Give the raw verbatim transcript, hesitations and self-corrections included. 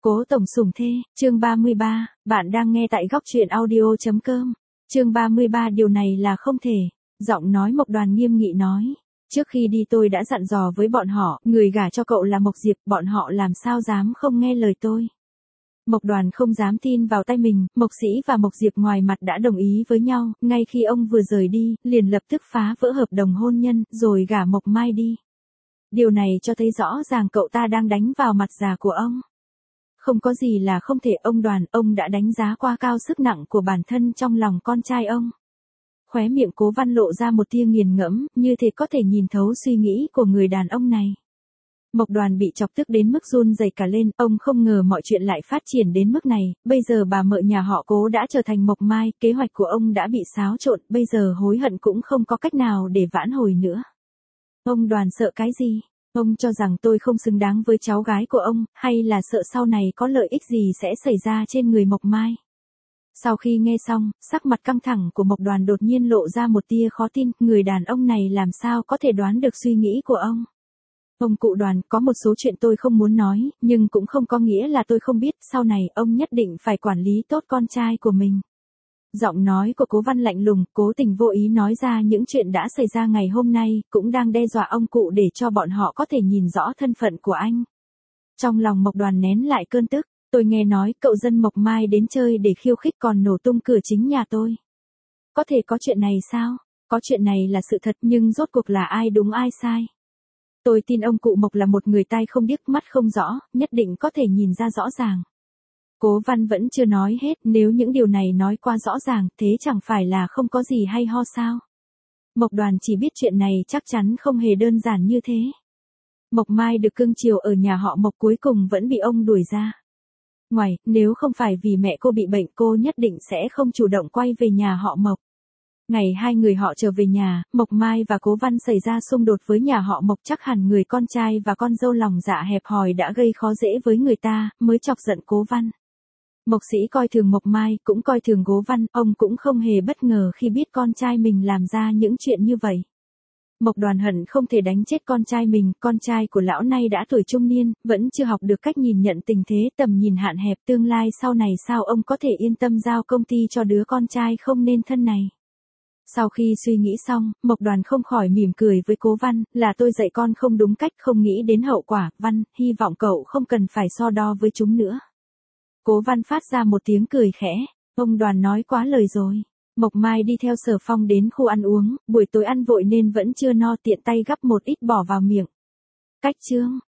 Cố tổng sủng thê, chương ba mươi ba, bạn đang nghe tại góc truyện audio chấm com. Chương ba mươi ba điều này là không thể. Giọng nói Mộc Đoàn nghiêm nghị nói. Trước khi đi tôi đã dặn dò với bọn họ, người gả cho cậu là Mộc Diệp, bọn họ làm sao dám không nghe lời tôi. Mộc Đoàn không dám tin vào tay mình, Mộc Sĩ và Mộc Diệp ngoài mặt đã đồng ý với nhau, ngay khi ông vừa rời đi, liền lập tức phá vỡ hợp đồng hôn nhân, rồi gả Mộc Mai đi. Điều này cho thấy rõ ràng cậu ta đang đánh vào mặt già của ông. Không có gì là không thể. Ông Đoàn, ông đã đánh giá quá cao sức nặng của bản thân trong lòng con trai ông. Khóe miệng Cố Văn lộ ra một tia nghiền ngẫm, như thể có thể nhìn thấu suy nghĩ của người đàn ông này. Mộc Đoàn bị chọc tức đến mức run rẩy cả lên, ông không ngờ mọi chuyện lại phát triển đến mức này, bây giờ bà mợ nhà họ Cố đã trở thành Mộc Mai, kế hoạch của ông đã bị xáo trộn, bây giờ hối hận cũng không có cách nào để vãn hồi nữa. Ông Đoàn sợ cái gì? Ông cho rằng tôi không xứng đáng với cháu gái của ông, hay là sợ sau này có lợi ích gì sẽ xảy ra trên người Mộc Mai? Sau khi nghe xong, sắc mặt căng thẳng của Mộc Đoàn đột nhiên lộ ra một tia khó tin, người đàn ông này làm sao có thể đoán được suy nghĩ của ông? Ông cụ Đoàn, có một số chuyện tôi không muốn nói, nhưng cũng không có nghĩa là tôi không biết, sau này ông nhất định phải quản lý tốt con trai của mình. Giọng nói của Cố Văn lạnh lùng, cố tình vô ý nói ra những chuyện đã xảy ra ngày hôm nay, cũng đang đe dọa ông cụ để cho bọn họ có thể nhìn rõ thân phận của anh. Trong lòng Mộc Đoàn nén lại cơn tức, tôi nghe nói cậu dân Mộc Mai đến chơi để khiêu khích còn nổ tung cửa chính nhà tôi. Có thể có chuyện này sao? Có chuyện này là sự thật nhưng rốt cuộc là ai đúng ai sai? Tôi tin ông cụ Mộc là một người tai không điếc mắt không rõ, nhất định có thể nhìn ra rõ ràng. Cố Văn vẫn chưa nói hết, nếu những điều này nói qua rõ ràng, thế chẳng phải là không có gì hay ho sao? Mộc Đoàn chỉ biết chuyện này chắc chắn không hề đơn giản như thế. Mộc Mai được cưng chiều ở nhà họ Mộc cuối cùng vẫn bị ông đuổi ra. Ngoài, nếu không phải vì mẹ cô bị bệnh cô nhất định sẽ không chủ động quay về nhà họ Mộc. Ngày hai người họ trở về nhà, Mộc Mai và Cố Văn xảy ra xung đột với nhà họ Mộc, chắc hẳn người con trai và con dâu lòng dạ hẹp hòi đã gây khó dễ với người ta, mới chọc giận Cố Văn. Mộc Sĩ coi thường Mộc Mai, cũng coi thường Cố Văn, ông cũng không hề bất ngờ khi biết con trai mình làm ra những chuyện như vậy. Mộc Đoàn hận không thể đánh chết con trai mình, con trai của lão nay đã tuổi trung niên, vẫn chưa học được cách nhìn nhận tình thế, tầm nhìn hạn hẹp, tương lai sau này sao ông có thể yên tâm giao công ty cho đứa con trai không nên thân này. Sau khi suy nghĩ xong, Mộc Đoàn không khỏi mỉm cười với Cố Văn, là tôi dạy con không đúng cách, không nghĩ đến hậu quả. Văn, hy vọng cậu không cần phải so đo với chúng nữa. Cố Văn phát ra một tiếng cười khẽ, ông Đoàn nói quá lời rồi. Mộc Mai đi theo Sở Phong đến khu ăn uống, buổi tối ăn vội nên vẫn chưa no, tiện tay gắp một ít bỏ vào miệng. Cách chương,